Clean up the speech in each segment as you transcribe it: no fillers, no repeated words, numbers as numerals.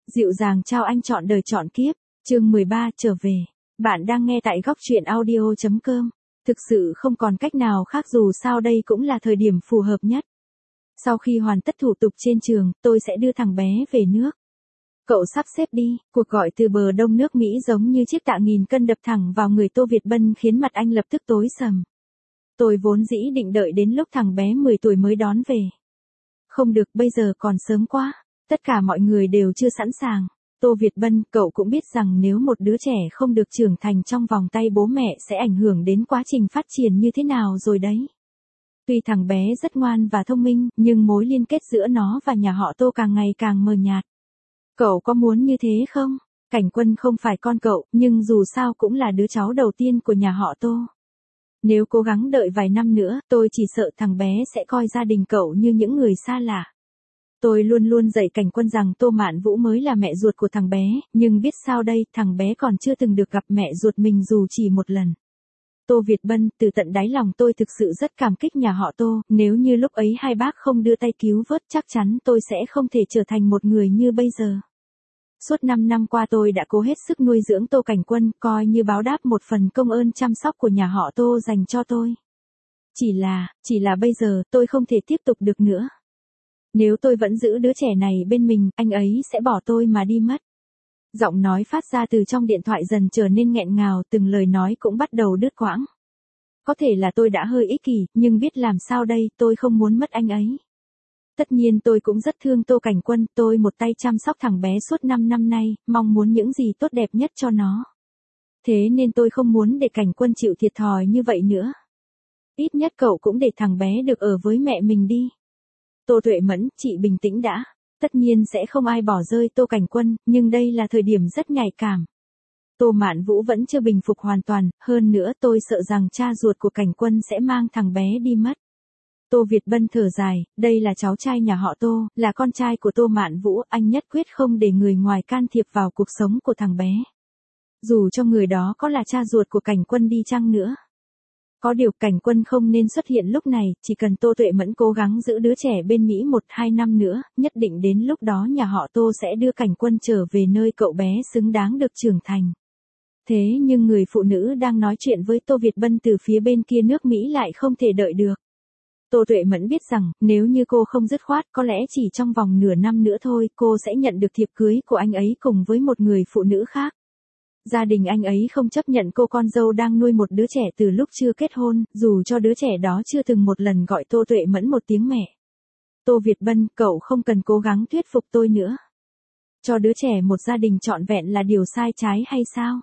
Dịu dàng trao anh trọn đời trọn kiếp, chương 13 trở về. Bạn đang nghe tại góc truyện audio.com. Thực sự không còn cách nào khác dù sao đây cũng là thời điểm phù hợp nhất. Sau khi hoàn tất thủ tục trên trường, tôi sẽ đưa thằng bé về nước. Cậu sắp xếp đi, cuộc gọi từ bờ đông nước Mỹ giống như chiếc tạ nghìn cân đập thẳng vào người Tô Việt Bân khiến mặt anh lập tức tối sầm. Tôi vốn dĩ định đợi đến lúc thằng bé 10 tuổi mới đón về. Không được, bây giờ còn sớm quá. Tất cả mọi người đều chưa sẵn sàng. Tô Việt Bân, cậu cũng biết rằng nếu một đứa trẻ không được trưởng thành trong vòng tay bố mẹ sẽ ảnh hưởng đến quá trình phát triển như thế nào rồi đấy. Tuy thằng bé rất ngoan và thông minh, nhưng mối liên kết giữa nó và nhà họ Tô càng ngày càng mờ nhạt. Cậu có muốn như thế không? Cảnh Quân không phải con cậu, nhưng dù sao cũng là đứa cháu đầu tiên của nhà họ Tô. Nếu cố gắng đợi vài năm nữa, tôi chỉ sợ thằng bé sẽ coi gia đình cậu như những người xa lạ. Tôi luôn luôn dạy Cảnh Quân rằng Tô Mạn Vũ mới là mẹ ruột của thằng bé, nhưng biết sao đây, thằng bé còn chưa từng được gặp mẹ ruột mình dù chỉ một lần. Tô Việt Bân, từ tận đáy lòng tôi thực sự rất cảm kích nhà họ Tô, nếu như lúc ấy hai bác không đưa tay cứu vớt chắc chắn tôi sẽ không thể trở thành một người như bây giờ. Suốt 5 năm qua tôi đã cố hết sức nuôi dưỡng Tô Cảnh Quân, coi như báo đáp một phần công ơn chăm sóc của nhà họ Tô dành cho tôi. Chỉ là bây giờ tôi không thể tiếp tục được nữa. Nếu tôi vẫn giữ đứa trẻ này bên mình, anh ấy sẽ bỏ tôi mà đi mất. Giọng nói phát ra từ trong điện thoại dần trở nên nghẹn ngào, từng lời nói cũng bắt đầu đứt quãng. Có thể là tôi đã hơi ích kỷ, nhưng biết làm sao đây, tôi không muốn mất anh ấy. Tất nhiên tôi cũng rất thương Tô Cảnh Quân, tôi một tay chăm sóc thằng bé suốt 5 năm nay, mong muốn những gì tốt đẹp nhất cho nó. Thế nên tôi không muốn để Cảnh Quân chịu thiệt thòi như vậy nữa. Ít nhất cậu cũng để thằng bé được ở với mẹ mình đi. Tô Tuệ Mẫn, chị bình tĩnh đã. Tất nhiên sẽ không ai bỏ rơi Tô Cảnh Quân, nhưng đây là thời điểm rất nhạy cảm. Tô Mạn Vũ vẫn chưa bình phục hoàn toàn, hơn nữa tôi sợ rằng cha ruột của Cảnh Quân sẽ mang thằng bé đi mất. Tô Việt Bân thở dài, đây là cháu trai nhà họ Tô, là con trai của Tô Mạn Vũ, anh nhất quyết không để người ngoài can thiệp vào cuộc sống của thằng bé. Dù cho người đó có là cha ruột của Cảnh Quân đi chăng nữa. Có điều Cảnh Quân không nên xuất hiện lúc này, chỉ cần Tô Tuệ Mẫn cố gắng giữ đứa trẻ bên Mỹ 1-2 năm nữa, nhất định đến lúc đó nhà họ Tô sẽ đưa Cảnh Quân trở về nơi cậu bé xứng đáng được trưởng thành. Thế nhưng người phụ nữ đang nói chuyện với Tô Việt Bân từ phía bên kia nước Mỹ lại không thể đợi được. Tô Tuệ Mẫn biết rằng, nếu như cô không dứt khoát, có lẽ chỉ trong vòng nửa năm nữa thôi, cô sẽ nhận được thiệp cưới của anh ấy cùng với một người phụ nữ khác. Gia đình anh ấy không chấp nhận cô con dâu đang nuôi một đứa trẻ từ lúc chưa kết hôn, dù cho đứa trẻ đó chưa từng một lần gọi Tô Tuệ Mẫn một tiếng mẹ. Tô Việt Bân, cậu không cần cố gắng thuyết phục tôi nữa. Cho đứa trẻ một gia đình trọn vẹn là điều sai trái hay sao?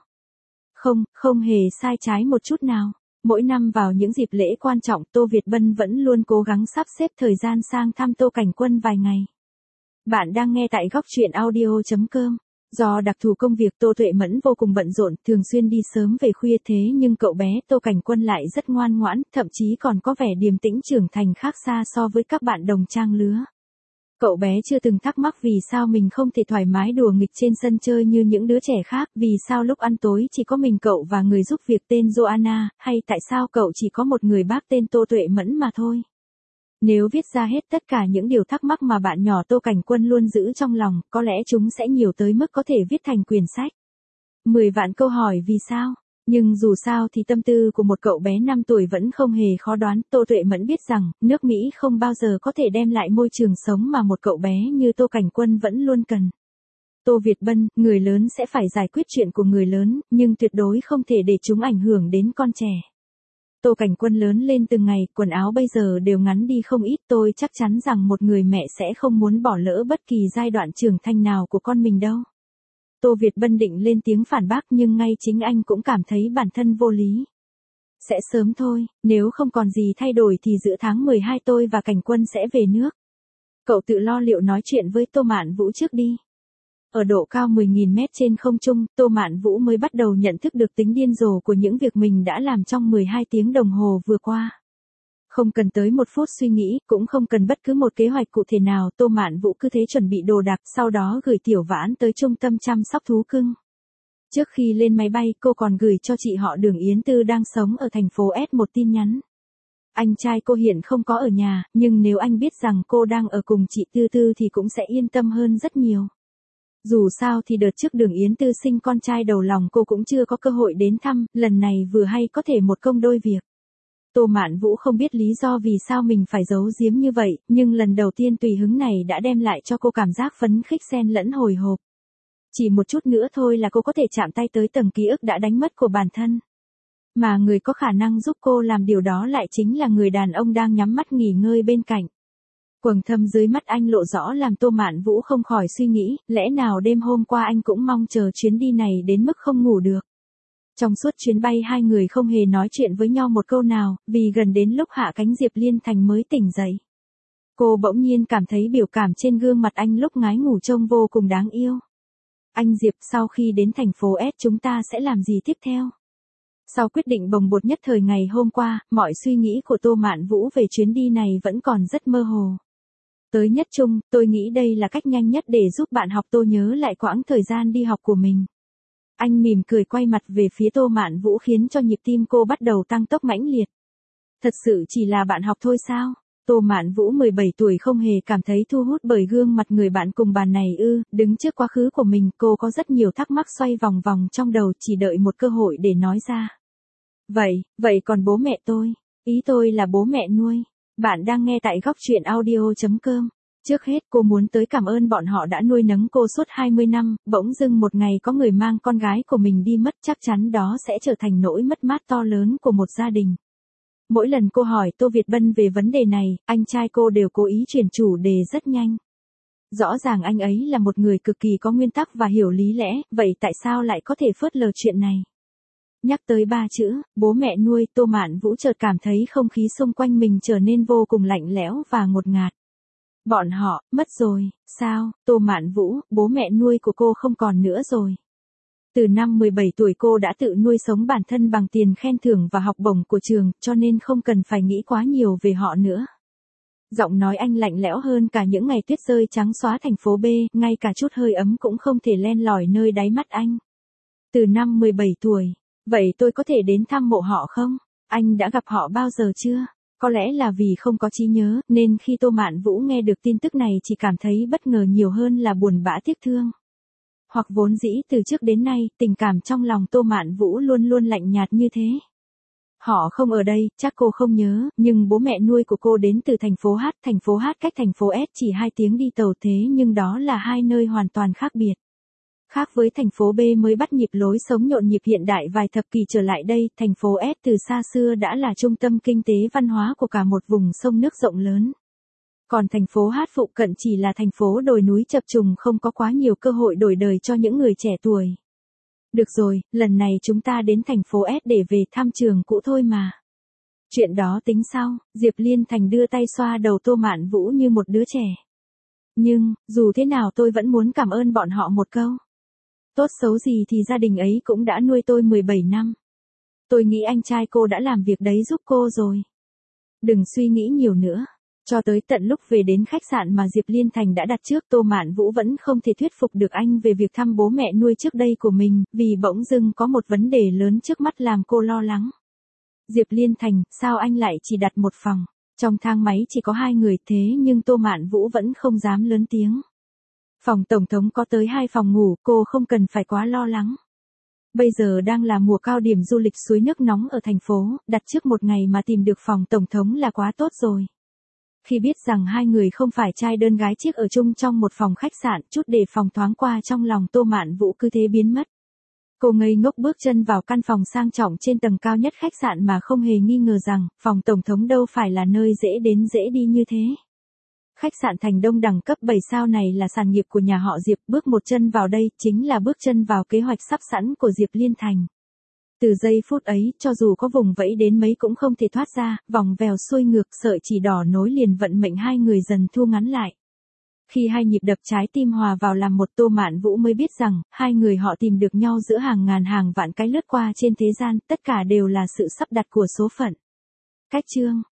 Không hề sai trái một chút nào. Mỗi năm vào những dịp lễ quan trọng, Tô Việt Bân vẫn luôn cố gắng sắp xếp thời gian sang thăm Tô Cảnh Quân vài ngày. Bạn đang nghe tại góc truyện audio.com. Do đặc thù công việc Tô Tuệ Mẫn vô cùng bận rộn, thường xuyên đi sớm về khuya thế nhưng cậu bé Tô Cảnh Quân lại rất ngoan ngoãn, thậm chí còn có vẻ điềm tĩnh trưởng thành khác xa so với các bạn đồng trang lứa. Cậu bé chưa từng thắc mắc vì sao mình không thể thoải mái đùa nghịch trên sân chơi như những đứa trẻ khác, vì sao lúc ăn tối chỉ có mình cậu và người giúp việc tên Joanna, hay tại sao cậu chỉ có một người bác tên Tô Tuệ Mẫn mà thôi. Nếu viết ra hết tất cả những điều thắc mắc mà bạn nhỏ Tô Cảnh Quân luôn giữ trong lòng, có lẽ chúng sẽ nhiều tới mức có thể viết thành quyển sách. 10 vạn câu hỏi vì sao? Nhưng dù sao thì tâm tư của một cậu bé 5 tuổi vẫn không hề khó đoán. Tô Tuệ Mẫn biết rằng, nước Mỹ không bao giờ có thể đem lại môi trường sống mà một cậu bé như Tô Cảnh Quân vẫn luôn cần. Tô Việt Bân, người lớn sẽ phải giải quyết chuyện của người lớn, nhưng tuyệt đối không thể để chúng ảnh hưởng đến con trẻ. Tô Cảnh Quân lớn lên từng ngày, quần áo bây giờ đều ngắn đi không ít, tôi chắc chắn rằng một người mẹ sẽ không muốn bỏ lỡ bất kỳ giai đoạn trưởng thành nào của con mình đâu. Tô Việt Bân định lên tiếng phản bác nhưng ngay chính anh cũng cảm thấy bản thân vô lý. Sẽ sớm thôi, nếu không còn gì thay đổi thì giữa tháng 12 tôi và Cảnh Quân sẽ về nước. Cậu tự lo liệu nói chuyện với Tô Mạn Vũ trước đi. Ở độ cao 10.000 mét trên không trung, Tô Mạn Vũ mới bắt đầu nhận thức được tính điên rồ của những việc mình đã làm trong 12 tiếng đồng hồ vừa qua. Không cần tới một phút suy nghĩ, cũng không cần bất cứ một kế hoạch cụ thể nào, Tô Mạn Vũ cứ thế chuẩn bị đồ đạc, sau đó gửi Tiểu Vãn tới trung tâm chăm sóc thú cưng. Trước khi lên máy bay, cô còn gửi cho chị họ Đường Yến Tư đang sống ở thành phố S một tin nhắn. Anh trai cô hiện không có ở nhà, nhưng nếu anh biết rằng cô đang ở cùng chị Tư Tư thì cũng sẽ yên tâm hơn rất nhiều. Dù sao thì đợt trước Đường Yến Tư sinh con trai đầu lòng cô cũng chưa có cơ hội đến thăm, lần này vừa hay có thể một công đôi việc. Tô Mạn Vũ không biết lý do vì sao mình phải giấu giếm như vậy, nhưng lần đầu tiên tùy hứng này đã đem lại cho cô cảm giác phấn khích xen lẫn hồi hộp. Chỉ một chút nữa thôi là cô có thể chạm tay tới tầng ký ức đã đánh mất của bản thân. Mà người có khả năng giúp cô làm điều đó lại chính là người đàn ông đang nhắm mắt nghỉ ngơi bên cạnh. Quầng thâm dưới mắt anh lộ rõ làm Tô Mạn Vũ không khỏi suy nghĩ, lẽ nào đêm hôm qua anh cũng mong chờ chuyến đi này đến mức không ngủ được. Trong suốt chuyến bay hai người không hề nói chuyện với nhau một câu nào, vì gần đến lúc hạ cánh Diệp Liên Thành mới tỉnh dậy. Cô bỗng nhiên cảm thấy biểu cảm trên gương mặt anh lúc ngái ngủ trông vô cùng đáng yêu. Anh Diệp, sau khi đến thành phố S chúng ta sẽ làm gì tiếp theo? Sau quyết định bồng bột nhất thời ngày hôm qua, mọi suy nghĩ của Tô Mạn Vũ về chuyến đi này vẫn còn rất mơ hồ. Tới nhất trung, tôi nghĩ đây là cách nhanh nhất để giúp bạn học Tô nhớ lại quãng thời gian đi học của mình. Anh mỉm cười quay mặt về phía Tô Mạn Vũ khiến cho nhịp tim cô bắt đầu tăng tốc mãnh liệt. Thật sự chỉ là bạn học thôi sao? Tô Mạn Vũ 17 tuổi không hề cảm thấy thu hút bởi gương mặt người bạn cùng bàn này ư, đứng trước quá khứ của mình cô có rất nhiều thắc mắc xoay vòng vòng trong đầu chỉ đợi một cơ hội để nói ra. Vậy còn bố mẹ tôi? Ý tôi là bố mẹ nuôi. Bạn đang nghe tại góc truyện audio.com. Trước hết cô muốn tới cảm ơn bọn họ đã nuôi nấng cô suốt 20 năm, bỗng dưng một ngày có người mang con gái của mình đi mất chắc chắn đó sẽ trở thành nỗi mất mát to lớn của một gia đình. Mỗi lần cô hỏi Tô Việt Bân về vấn đề này, anh trai cô đều cố ý chuyển chủ đề rất nhanh. Rõ ràng anh ấy là một người cực kỳ có nguyên tắc và hiểu lý lẽ, vậy tại sao lại có thể phớt lờ chuyện này? Nhắc tới ba chữ, bố mẹ nuôi, Tô Mạn Vũ chợt cảm thấy không khí xung quanh mình trở nên vô cùng lạnh lẽo và ngột ngạt. Bọn họ, mất rồi, sao, Tô Mạn Vũ, bố mẹ nuôi của cô không còn nữa rồi. Từ năm 17 tuổi cô đã tự nuôi sống bản thân bằng tiền khen thưởng và học bổng của trường, cho nên không cần phải nghĩ quá nhiều về họ nữa. Giọng nói anh lạnh lẽo hơn cả những ngày tuyết rơi trắng xóa thành phố B, ngay cả chút hơi ấm cũng không thể len lỏi nơi đáy mắt anh. Từ năm 17 tuổi, vậy tôi có thể đến thăm mộ họ không? Anh đã gặp họ bao giờ chưa? Có lẽ là vì không có trí nhớ, nên khi Tô Mạn Vũ nghe được tin tức này chỉ cảm thấy bất ngờ nhiều hơn là buồn bã tiếc thương. Hoặc vốn dĩ từ trước đến nay, tình cảm trong lòng Tô Mạn Vũ luôn luôn lạnh nhạt như thế. Họ không ở đây, chắc cô không nhớ, nhưng bố mẹ nuôi của cô đến từ thành phố H cách thành phố S chỉ 2 tiếng đi tàu thế nhưng đó là hai nơi hoàn toàn khác biệt. Khác với thành phố B mới bắt nhịp lối sống nhộn nhịp hiện đại vài thập kỷ trở lại đây, thành phố S từ xa xưa đã là trung tâm kinh tế văn hóa của cả một vùng sông nước rộng lớn. Còn thành phố H phụ cận chỉ là thành phố đồi núi chập trùng không có quá nhiều cơ hội đổi đời cho những người trẻ tuổi. Được rồi, lần này chúng ta đến thành phố S để về thăm trường cũ thôi mà. Chuyện đó tính sau, Diệp Liên Thành đưa tay xoa đầu Tô Mạn Vũ như một đứa trẻ. Nhưng, dù thế nào tôi vẫn muốn cảm ơn bọn họ một câu. Tốt xấu gì thì gia đình ấy cũng đã nuôi tôi 17 năm. Tôi nghĩ anh trai cô đã làm việc đấy giúp cô rồi. Đừng suy nghĩ nhiều nữa. Cho tới tận lúc về đến khách sạn mà Diệp Liên Thành đã đặt trước, Tô Mạn Vũ vẫn không thể thuyết phục được anh về việc thăm bố mẹ nuôi trước đây của mình, vì bỗng dưng có một vấn đề lớn trước mắt làm cô lo lắng. Diệp Liên Thành, sao anh lại chỉ đặt một phòng? Trong thang máy chỉ có 2 người thế nhưng Tô Mạn Vũ vẫn không dám lớn tiếng. Phòng tổng thống có tới 2 phòng ngủ, cô không cần phải quá lo lắng. Bây giờ đang là mùa cao điểm du lịch suối nước nóng ở thành phố, đặt trước một ngày mà tìm được phòng tổng thống là quá tốt rồi. Khi biết rằng 2 người không phải trai đơn gái chiếc ở chung trong một phòng khách sạn, chút đề phòng thoáng qua trong lòng Tô Mạn Vũ cứ thế biến mất. Cô ngây ngốc bước chân vào căn phòng sang trọng trên tầng cao nhất khách sạn mà không hề nghi ngờ rằng, phòng tổng thống đâu phải là nơi dễ đến dễ đi như thế. Khách sạn Thành Đông đẳng cấp 7 sao này là sản nghiệp của nhà họ Diệp, bước một chân vào đây chính là bước chân vào kế hoạch sắp sẵn của Diệp Liên Thành. Từ giây phút ấy, cho dù có vùng vẫy đến mấy cũng không thể thoát ra, vòng vèo xuôi ngược, sợi chỉ đỏ nối liền vận mệnh 2 người dần thu ngắn lại. Khi 2 nhịp đập trái tim hòa vào làm một, Tô Mạn Vũ mới biết rằng, 2 người họ tìm được nhau giữa hàng ngàn hàng vạn cái lướt qua trên thế gian, tất cả đều là sự sắp đặt của số phận. Cách chương